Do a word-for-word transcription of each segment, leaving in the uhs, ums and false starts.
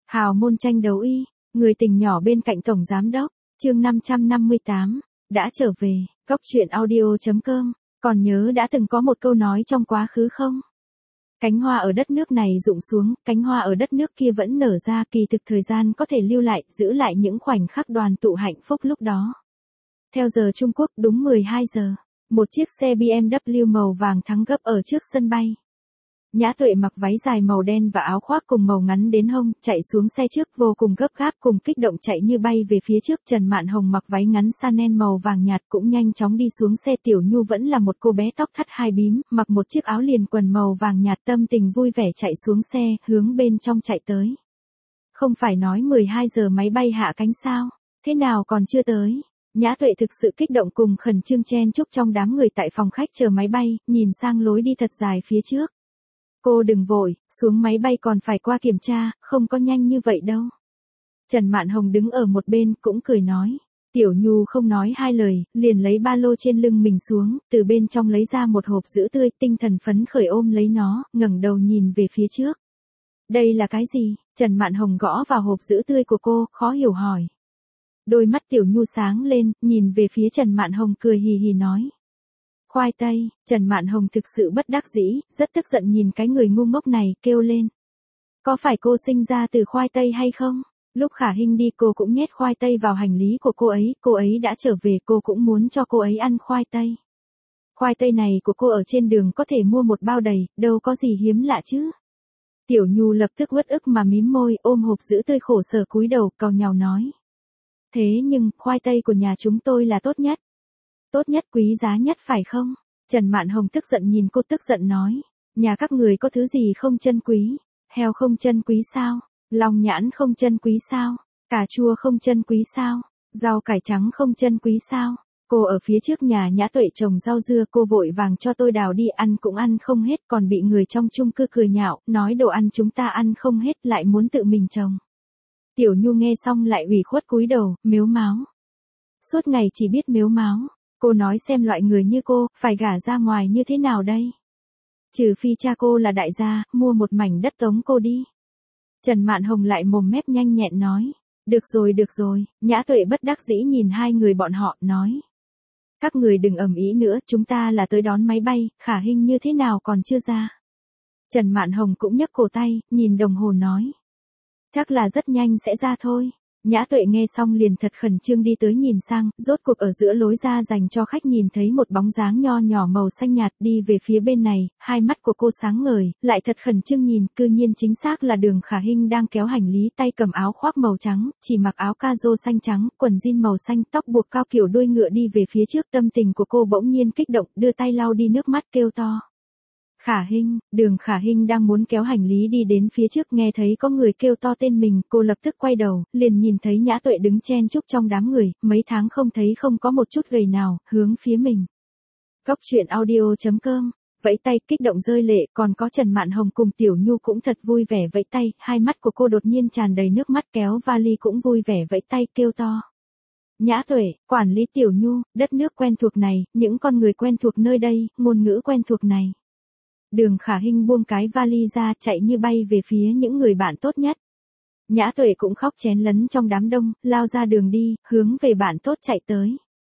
Hào môn tranh đấu y, người tình nhỏ bên cạnh tổng giám đốc, chương năm trăm năm mươi tám, đã trở về, góc truyện audio.com, còn nhớ đã từng có một câu nói trong quá khứ không? Cánh hoa ở đất nước này rụng xuống, cánh hoa ở đất nước kia vẫn nở ra, kỳ thực thời gian có thể lưu lại, giữ lại những khoảnh khắc đoàn tụ hạnh phúc lúc đó. Theo giờ Trung Quốc đúng mười hai giờ, một chiếc xe bê em vê màu vàng thắng gấp ở trước sân bay. Nhã Tuệ mặc váy dài màu đen và áo khoác cùng màu ngắn đến hông, chạy xuống xe trước vô cùng gấp gáp cùng kích động chạy như bay về phía trước. Trần Mạn Hồng mặc váy ngắn Chanel màu vàng nhạt cũng nhanh chóng đi xuống xe. Tiểu Nhu vẫn là một cô bé tóc thắt hai bím, mặc một chiếc áo liền quần màu vàng nhạt tâm tình vui vẻ chạy xuống xe, hướng bên trong chạy tới. Không phải nói mười hai giờ máy bay hạ cánh sao? Thế nào còn chưa tới? Nhã Tuệ thực sự kích động cùng khẩn trương chen chúc trong đám người tại phòng khách chờ máy bay, nhìn sang lối đi thật dài phía trước. Cô đừng vội, xuống máy bay còn phải qua kiểm tra, không có nhanh như vậy đâu. Trần Mạn Hồng đứng ở một bên cũng cười nói. Tiểu Nhu không nói hai lời, liền lấy ba lô trên lưng mình xuống, từ bên trong lấy ra một hộp sữa tươi, tinh thần phấn khởi ôm lấy nó, ngẩng đầu nhìn về phía trước. Đây là cái gì? Trần Mạn Hồng gõ vào hộp sữa tươi của cô, khó hiểu hỏi. Đôi mắt Tiểu Nhu sáng lên, nhìn về phía Trần Mạn Hồng cười hì hì nói. Khoai tây. Trần Mạn Hồng thực sự bất đắc dĩ, rất tức giận nhìn cái người ngu ngốc này, kêu lên. Có phải cô sinh ra từ khoai tây hay không? Lúc Khả Hinh đi cô cũng nhét khoai tây vào hành lý của cô ấy, cô ấy đã trở về cô cũng muốn cho cô ấy ăn khoai tây. Khoai tây này của cô ở trên đường có thể mua một bao đầy, đâu có gì hiếm lạ chứ. Tiểu Nhu lập tức uất ức mà mím môi, ôm hộp sữa tươi khổ sở cúi đầu, càu nhàu nói. Thế nhưng, khoai tây của nhà chúng tôi là tốt nhất. Tốt nhất quý giá nhất phải không? Trần Mạn Hồng tức giận nhìn cô tức giận nói. Nhà các người có thứ gì không chân quý? Heo không chân quý sao? Long nhãn không chân quý sao? Cà chua không chân quý sao? Rau cải trắng không chân quý sao? Cô ở phía trước nhà Nhã Tuệ trồng rau dưa, cô vội vàng cho tôi đào đi, ăn cũng ăn không hết, còn bị người trong chung cư cười nhạo, nói đồ ăn chúng ta ăn không hết lại muốn tự mình trồng. Tiểu Nhu nghe xong lại ủy khuất cúi đầu, mếu máo. Suốt ngày chỉ biết mếu máo. Cô nói xem loại người như cô, phải gả ra ngoài như thế nào đây? Trừ phi cha cô là đại gia, mua một mảnh đất tống cô đi. Trần Mạn Hồng lại mồm mép nhanh nhẹn nói. Được rồi được rồi, Nhã Tuệ bất đắc dĩ nhìn hai người bọn họ, nói. Các người đừng ầm ĩ nữa, chúng ta là tới đón máy bay, Khả Hinh như thế nào còn chưa ra. Trần Mạn Hồng cũng nhấc cổ tay, nhìn đồng hồ nói. Chắc là rất nhanh sẽ ra thôi. Nhã Tuệ nghe xong liền thật khẩn trương đi tới nhìn sang, rốt cuộc ở giữa lối ra dành cho khách nhìn thấy một bóng dáng nho nhỏ màu xanh nhạt đi về phía bên này, hai mắt của cô sáng ngời, lại thật khẩn trương nhìn, cư nhiên chính xác là Đường Khả Hinh đang kéo hành lý, tay cầm áo khoác màu trắng, chỉ mặc áo ca-rô xanh trắng, quần jean màu xanh, tóc buộc cao kiểu đuôi ngựa đi về phía trước. Tâm tình của cô bỗng nhiên kích động, đưa tay lau đi nước mắt kêu to. Khả Hinh. Đường Khả Hinh đang muốn kéo hành lý đi đến phía trước, nghe thấy có người kêu to tên mình, cô lập tức quay đầu, liền nhìn thấy Nhã Tuệ đứng chen chúc trong đám người, mấy tháng không thấy không có một chút gầy nào, hướng phía mình. Góc truyện audio.com, vẫy tay kích động rơi lệ, còn có Trần Mạn Hồng cùng Tiểu Nhu cũng thật vui vẻ vẫy tay, hai mắt của cô đột nhiên tràn đầy nước mắt, kéo vali cũng vui vẻ vẫy tay kêu to. Nhã Tuệ, quản lý Tiểu Nhu, đất nước quen thuộc này, những con người quen thuộc nơi đây, ngôn ngữ quen thuộc này. Đường Khả Hinh buông cái vali ra, chạy như bay về phía những người bạn tốt nhất. Nhã Tuệ cũng khóc chén lấn trong đám đông, lao ra đường đi, hướng về bạn tốt chạy tới.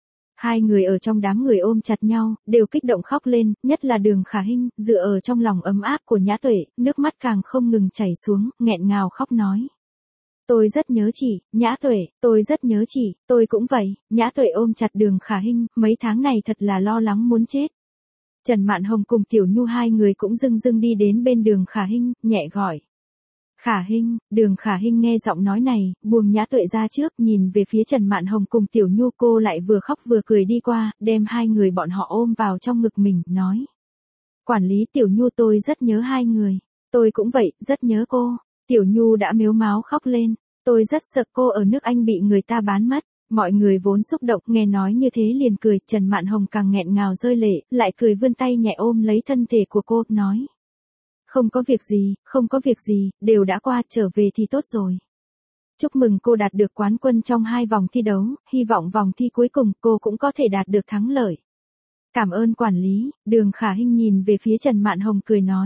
Hai người ở trong đám người ôm chặt nhau, đều kích động khóc lên, nhất là Đường Khả Hinh, dựa ở trong lòng ấm áp của Nhã Tuệ, nước mắt càng không ngừng chảy xuống, nghẹn ngào khóc nói. Tôi rất nhớ chị, Nhã Tuệ, tôi rất nhớ chị, tôi cũng vậy. Nhã Tuệ ôm chặt Đường Khả Hinh, mấy tháng này thật là lo lắng muốn chết. Trần Mạn Hồng cùng Tiểu Nhu hai người cũng dưng dưng đi đến bên Đường Khả Hinh, nhẹ gọi. Khả Hinh. Đường Khả Hinh nghe giọng nói này, buông Nhã Tuệ ra trước, nhìn về phía Trần Mạn Hồng cùng Tiểu Nhu, cô lại vừa khóc vừa cười đi qua, đem hai người bọn họ ôm vào trong ngực mình, nói. Quản lý Tiểu Nhu, tôi rất nhớ hai người. Tôi cũng vậy, rất nhớ cô. Tiểu Nhu đã mếu máo khóc lên. Tôi rất sợ cô ở nước Anh bị người ta bán mất. Mọi người vốn xúc động, nghe nói như thế liền cười, Trần Mạn Hồng càng nghẹn ngào rơi lệ, lại cười vươn tay nhẹ ôm lấy thân thể của cô, nói. Không có việc gì, không có việc gì, đều đã qua, trở về thì tốt rồi. Chúc mừng cô đạt được quán quân trong hai vòng thi đấu, hy vọng vòng thi cuối cùng cô cũng có thể đạt được thắng lợi. Cảm ơn quản lý. Đường Khả Hinh nhìn về phía Trần Mạn Hồng cười nói.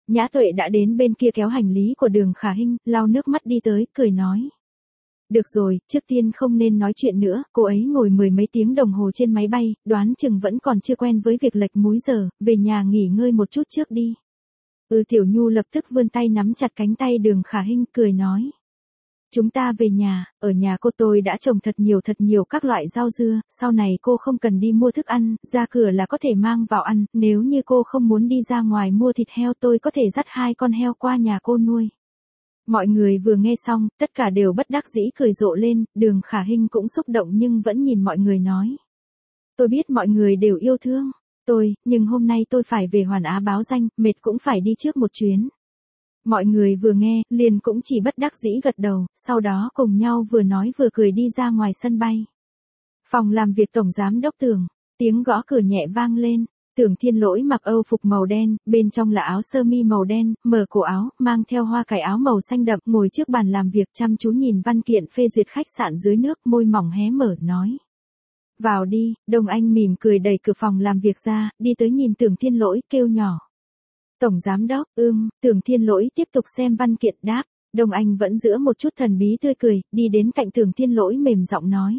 Nhã Tuệ đã đến bên kia kéo hành lý của Đường Khả Hinh, lau nước mắt đi tới, cười nói. Được rồi, trước tiên không nên nói chuyện nữa, cô ấy ngồi mười mấy tiếng đồng hồ trên máy bay, đoán chừng vẫn còn chưa quen với việc lệch múi giờ, về nhà nghỉ ngơi một chút trước đi. Ừ, Tiểu Nhu lập tức vươn tay nắm chặt cánh tay Đường Khả Hinh, cười nói. Chúng ta về nhà, ở nhà cô tôi đã trồng thật nhiều thật nhiều các loại rau dưa, sau này cô không cần đi mua thức ăn, ra cửa là có thể mang vào ăn, nếu như cô không muốn đi ra ngoài mua thịt heo tôi có thể dắt hai con heo qua nhà cô nuôi. Mọi người vừa nghe xong, tất cả đều bất đắc dĩ cười rộ lên, Đường Khả Hinh cũng xúc động nhưng vẫn nhìn mọi người nói. Tôi biết mọi người đều yêu thương tôi, nhưng hôm nay tôi phải về Hoàn Á báo danh, mệt cũng phải đi trước một chuyến. Mọi người vừa nghe, liền cũng chỉ bất đắc dĩ gật đầu, sau đó cùng nhau vừa nói vừa cười đi ra ngoài sân bay. Phòng làm việc Tổng Giám Đốc Tưởng, tiếng gõ cửa nhẹ vang lên. Tưởng Thiên Lỗi mặc Âu phục màu đen, bên trong là áo sơ mi màu đen, mở cổ áo, mang theo hoa cài áo màu xanh đậm, ngồi trước bàn làm việc chăm chú nhìn văn kiện phê duyệt khách sạn dưới nước, môi mỏng hé mở nói. Vào đi, Đông Anh mỉm cười đẩy cửa phòng làm việc ra, đi tới nhìn Tưởng Thiên Lỗi, kêu nhỏ. Tổng Giám Đốc, ưm, Tưởng Thiên Lỗi tiếp tục xem văn kiện đáp, Đông Anh vẫn giữ một chút thần bí tươi cười, đi đến cạnh Tưởng Thiên Lỗi mềm giọng nói.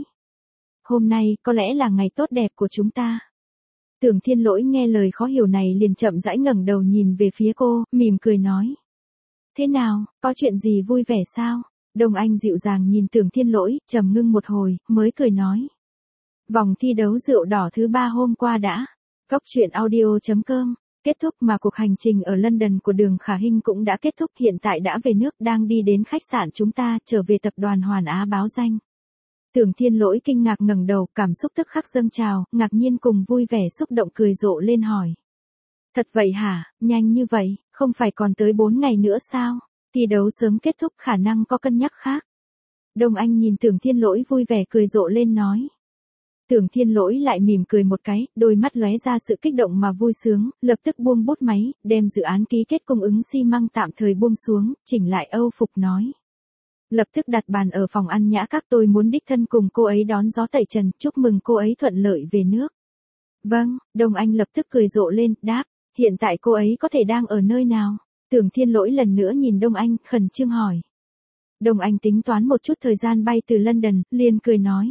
Hôm nay, có lẽ là ngày tốt đẹp của chúng ta. Tưởng Thiên Lỗi nghe lời khó hiểu này liền chậm rãi ngẩng đầu nhìn về phía cô, mỉm cười nói. Thế nào, có chuyện gì vui vẻ sao? Đông Anh dịu dàng nhìn Tưởng Thiên Lỗi, trầm ngưng một hồi, mới cười nói. Vòng thi đấu rượu đỏ thứ ba hôm qua đã. Cốc truyện audio chấm com. Kết thúc mà cuộc hành trình ở London của Đường Khả Hinh cũng đã kết thúc, hiện tại đã về nước, đang đi đến khách sạn chúng ta, trở về tập đoàn Hoàn Á báo danh. Tưởng Thiên Lỗi kinh ngạc ngẩng đầu, cảm xúc tức khắc dâng trào, ngạc nhiên cùng vui vẻ xúc động cười rộ lên hỏi. Thật vậy hả, nhanh như vậy, không phải còn tới bốn ngày nữa sao? Thi đấu sớm kết thúc, khả năng có cân nhắc khác. Đông Anh nhìn Tưởng Thiên Lỗi vui vẻ cười rộ lên nói. Tưởng Thiên Lỗi lại mỉm cười một cái, đôi mắt lóe ra sự kích động mà vui sướng, lập tức buông bút máy, đem dự án ký kết cung ứng xi măng tạm thời buông xuống, chỉnh lại Âu phục nói. Lập tức đặt bàn ở phòng ăn nhã các, tôi muốn đích thân cùng cô ấy đón gió tẩy trần, chúc mừng cô ấy thuận lợi về nước. Vâng, Đông Anh lập tức cười rộ lên, đáp, hiện tại cô ấy có thể đang ở nơi nào? Tưởng Thiên Lỗi lần nữa nhìn Đông Anh, khẩn trương hỏi. Đông Anh tính toán một chút thời gian bay từ London, liền cười nói.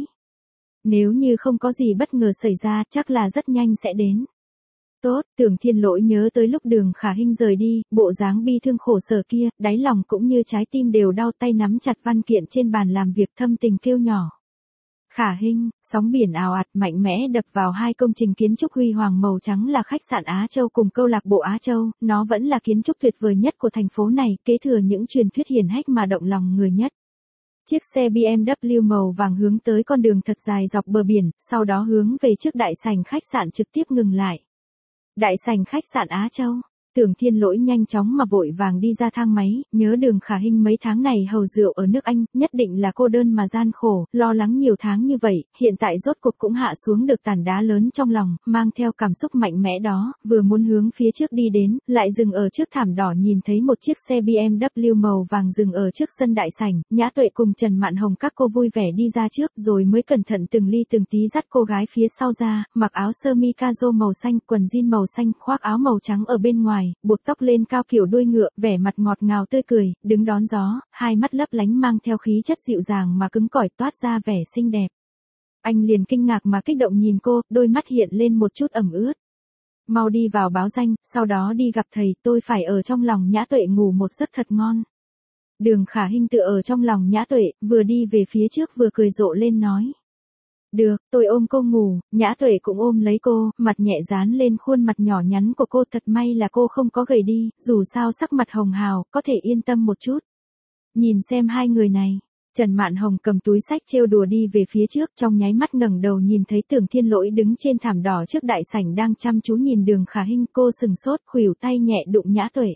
Nếu như không có gì bất ngờ xảy ra, chắc là rất nhanh sẽ đến. Tốt, Tưởng Thiên Lỗi nhớ tới lúc Đường Khả Hinh rời đi, bộ dáng bi thương khổ sở kia, đáy lòng cũng như trái tim đều đau, tay nắm chặt văn kiện trên bàn làm việc, thâm tình kêu nhỏ. Khả Hinh, sóng biển ào ạt mạnh mẽ đập vào hai công trình kiến trúc huy hoàng màu trắng là khách sạn Á Châu cùng câu lạc bộ Á Châu, nó vẫn là kiến trúc tuyệt vời nhất của thành phố này, kế thừa những truyền thuyết hiển hách mà động lòng người nhất. Chiếc xe bê em vê màu vàng hướng tới con đường thật dài dọc bờ biển, sau đó hướng về trước đại sảnh khách sạn trực tiếp ngừng lại. Đại sảnh khách sạn Á Châu, Tưởng Thiên Lỗi nhanh chóng mà vội vàng đi ra thang máy, nhớ Đường Khả Hinh mấy tháng này hầu rượu ở nước Anh, nhất định là cô đơn mà gian khổ, lo lắng nhiều tháng như vậy, hiện tại rốt cuộc cũng hạ xuống được tảng đá lớn trong lòng, mang theo cảm xúc mạnh mẽ đó, vừa muốn hướng phía trước đi đến, lại dừng ở trước thảm đỏ, nhìn thấy một chiếc xe bê em vê màu vàng dừng ở trước sân đại sảnh, Nhã Tuệ cùng Trần Mạn Hồng các cô vui vẻ đi ra trước, rồi mới cẩn thận từng ly từng tí dắt cô gái phía sau ra, mặc áo sơ mi caro màu xanh, quần jean màu xanh, khoác áo màu trắng ở bên ngoài, buộc tóc lên cao kiểu đuôi ngựa, vẻ mặt ngọt ngào tươi cười, đứng đón gió, hai mắt lấp lánh mang theo khí chất dịu dàng mà cứng cỏi, toát ra vẻ xinh đẹp. Anh liền kinh ngạc mà kích động nhìn cô, đôi mắt hiện lên một chút ẩm ướt. Mau đi vào báo danh, sau đó đi gặp thầy, tôi phải ở trong lòng Nhã Tuệ ngủ một giấc thật ngon. Đường Khả Hinh tựa ở trong lòng Nhã Tuệ, vừa đi về phía trước vừa cười rộ lên nói. Được, tôi ôm cô ngủ, Nhã Tuệ cũng ôm lấy cô, mặt nhẹ dán lên khuôn mặt nhỏ nhắn của cô, thật may là cô không có gầy đi, dù sao sắc mặt hồng hào, có thể yên tâm một chút. Nhìn xem hai người này, Trần Mạn Hồng cầm túi sách trêu đùa đi về phía trước, trong nháy mắt ngẩng đầu nhìn thấy Tưởng Thiên Lỗi đứng trên thảm đỏ trước đại sảnh đang chăm chú nhìn Đường Khả Hinh, cô sừng sốt, khuỷu tay nhẹ đụng Nhã Tuệ.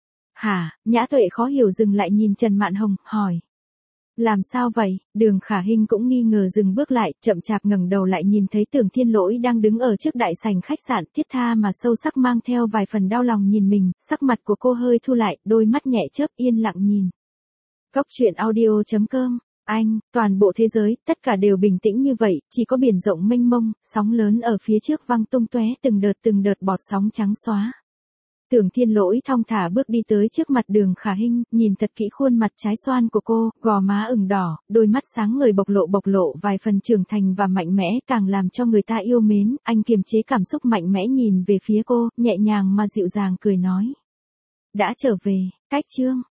Hả, Nhã Tuệ khó hiểu dừng lại nhìn Trần Mạn Hồng, hỏi. Làm sao vậy? Đường Khả Hinh cũng nghi ngờ dừng bước lại, chậm chạp ngẩng đầu lại nhìn thấy Tưởng Thiên Lỗi đang đứng ở trước đại sảnh khách sạn, thiết tha mà sâu sắc mang theo vài phần đau lòng nhìn mình, sắc mặt của cô hơi thu lại, đôi mắt nhẹ chớp yên lặng nhìn. Cốc truyện audio chấm com. Anh, toàn bộ thế giới, tất cả đều bình tĩnh như vậy, chỉ có biển rộng mênh mông, sóng lớn ở phía trước văng tung tóe từng đợt từng đợt bọt sóng trắng xóa. Tưởng Thiên Lỗi thong thả bước đi tới trước mặt Đường Khả Hinh, nhìn thật kỹ khuôn mặt trái xoan của cô, gò má ửng đỏ, đôi mắt sáng ngời bộc lộ bộc lộ vài phần trưởng thành và mạnh mẽ, càng làm cho người ta yêu mến. Anh kiềm chế cảm xúc mạnh mẽ nhìn về phía cô, nhẹ nhàng mà dịu dàng cười nói. Đã trở về, Cách Trương,